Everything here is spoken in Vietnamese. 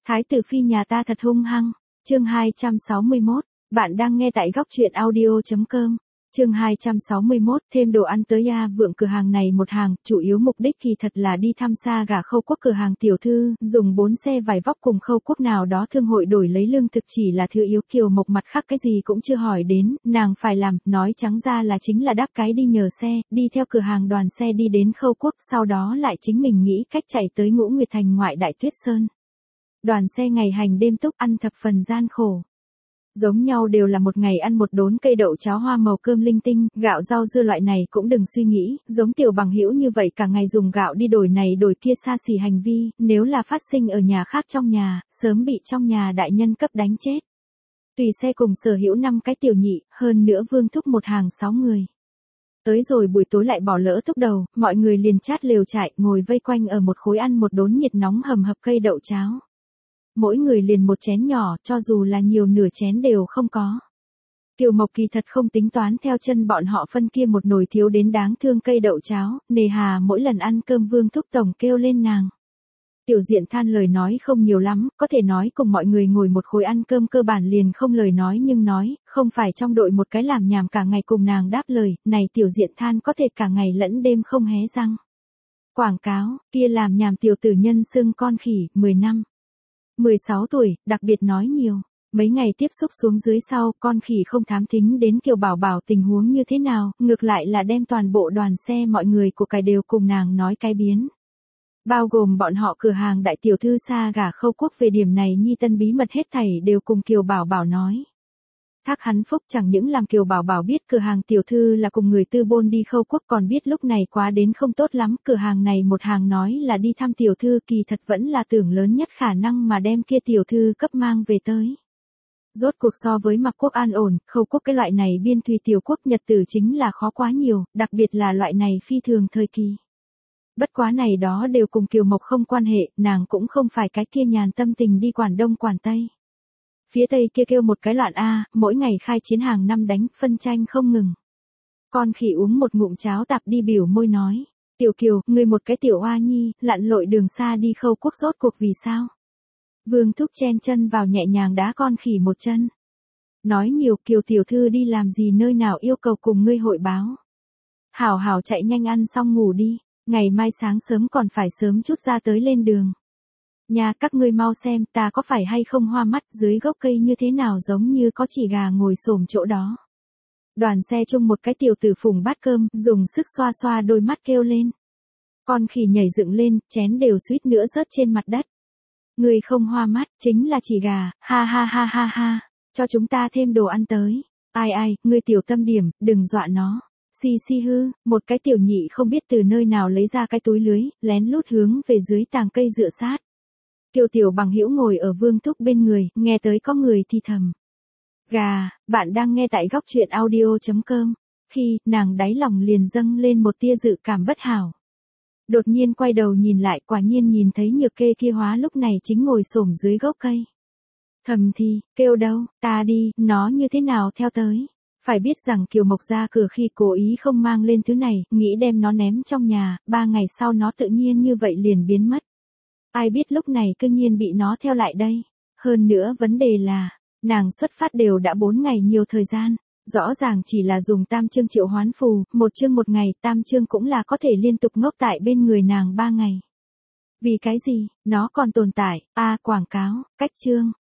Thái tử phi nhà ta thật hung hăng. Chương 261, bạn đang nghe tại góc truyện audio.com. Chương 261, thêm đồ ăn tới A Vượng. Cửa hàng này một hàng, chủ yếu mục đích kỳ thật là đi thăm Sa Gà Khâu Quốc. Cửa hàng tiểu thư, dùng 4 xe vải vóc cùng Khâu Quốc nào đó thương hội đổi lấy lương thực chỉ là thứ yếu. Kiều Mộc mặt khác cái gì cũng chưa hỏi đến, nàng phải làm, nói trắng ra là chính là đáp cái đi nhờ xe, đi theo cửa hàng đoàn xe đi đến Khâu Quốc, sau đó lại chính mình nghĩ cách chạy tới Ngũ Nguyệt Thành ngoại Đại Tuyết Sơn. Đoàn xe ngày hành đêm túc ăn thập phần gian khổ. Giống nhau đều là một ngày ăn một đốn cây đậu cháo hoa màu cơm linh tinh, gạo rau dưa loại này cũng đừng suy nghĩ, giống tiểu bằng hữu như vậy cả ngày dùng gạo đi đổi này đổi kia xa xỉ hành vi, nếu là phát sinh ở nhà khác trong nhà, sớm bị trong nhà đại nhân cấp đánh chết. Tùy xe cùng sở hữu 5 cái tiểu nhị, hơn nữa Vương Thúc một hàng 6 người. Tới rồi buổi tối lại bỏ lỡ thúc đầu, mọi người liền chát lều trại, ngồi vây quanh ở một khối ăn một đốn nhiệt nóng hầm hập cây đậu cháo. Mỗi người liền một chén nhỏ, cho dù là nhiều nửa chén đều không có. Kiều Mộc kỳ thật không tính toán theo chân bọn họ phân kia một nồi thiếu đến đáng thương cây đậu cháo, nề hà mỗi lần ăn cơm Vương Thúc tổng kêu lên nàng. Tiểu Diện than lời nói không nhiều lắm, có thể nói cùng mọi người ngồi một khối ăn cơm cơ bản liền không lời nói, nhưng nói, không phải trong đội một cái làm nhảm cả ngày cùng nàng đáp lời, này Tiểu Diện than có thể cả ngày lẫn đêm không hé răng. Quảng cáo, kia làm nhảm tiểu tử nhân xưng con khỉ, 10 năm. 16 tuổi, đặc biệt nói nhiều. Mấy ngày tiếp xúc xuống dưới sau, con khỉ không thám thính đến Kiều Bảo Bảo tình huống như thế nào, ngược lại là đem toàn bộ đoàn xe mọi người của cải đều cùng nàng nói cái biến. Bao gồm bọn họ cửa hàng đại tiểu thư Sa Gà Khâu Quốc về điểm này nhi tân bí mật hết thảy đều cùng Kiều Bảo Bảo nói. Thác hắn phúc chẳng những làm Kiều Bảo Bảo biết cửa hàng tiểu thư là cùng người tư bôn đi Khâu Quốc, còn biết lúc này quá đến không tốt lắm, cửa hàng này một hàng nói là đi thăm tiểu thư, kỳ thật vẫn là tưởng lớn nhất khả năng mà đem kia tiểu thư cấp mang về tới. Rốt cuộc so với Mạc Quốc an ổn, Khâu Quốc cái loại này biên thùy tiểu quốc nhật tử chính là khó quá nhiều, đặc biệt là loại này phi thường thời kỳ. Bất quá này đó đều cùng Kiều Mộc không quan hệ, nàng cũng không phải cái kia nhàn tâm tình đi quản đông quản tây. Phía tây kia kêu một cái loạn a, mỗi ngày khai chiến hàng năm đánh, phân tranh không ngừng. Con khỉ uống một ngụm cháo tạp đi biểu môi nói, Tiểu Kiều, ngươi một cái tiểu oa nhi, lặn lội đường xa đi Khâu Quốc rốt cuộc vì sao? Vương Thúc chen chân vào nhẹ nhàng đá con khỉ một chân. Nói nhiều, Kiều tiểu thư đi làm gì nơi nào yêu cầu cùng ngươi hội báo. Hảo hảo chạy nhanh ăn xong ngủ đi, ngày mai sáng sớm còn phải sớm chút ra tới lên đường. Nhà các ngươi mau xem ta có phải hay không hoa mắt, dưới gốc cây như thế nào giống như có chỉ gà ngồi xổm chỗ đó. Đoàn xe chung một cái tiểu tử phùng bát cơm, dùng sức xoa xoa đôi mắt kêu lên. Con khỉ nhảy dựng lên, chén đều suýt nữa rớt trên mặt đất. Người không hoa mắt, chính là chỉ gà, ha ha ha ha ha, cho chúng ta thêm đồ ăn tới. Ai ai, ngươi tiểu tâm điểm, đừng dọa nó. Xì xì hư, một cái tiểu nhị không biết từ nơi nào lấy ra cái túi lưới, lén lút hướng về dưới tàng cây dựa sát. Kiều tiểu bằng hữu ngồi ở Vương Thúc bên người, nghe tới có người thì thầm. Gà, bạn đang nghe tại góc truyện audio.com. Khi, nàng đáy lòng liền dâng lên một tia dự cảm bất hảo. Đột nhiên quay đầu nhìn lại, quả nhiên nhìn thấy Nhược Kê kia hóa lúc này chính ngồi xổm dưới gốc cây. Thầm thì, kêu đâu, ta đi, nó như thế nào theo tới. Phải biết rằng Kiều Mộc ra cửa khi cố ý không mang lên thứ này, nghĩ đem nó ném trong nhà, 3 ngày sau nó tự nhiên như vậy liền biến mất. Ai biết lúc này cư nhiên bị nó theo lại đây. Hơn nữa vấn đề là, nàng xuất phát đều đã 4 ngày nhiều thời gian. Rõ ràng chỉ là dùng tam chương triệu hoán phù, một chương một ngày, tam chương cũng là có thể liên tục ngốc tại bên người nàng 3 ngày. Vì cái gì, nó còn tồn tại, quảng cáo, cách chương,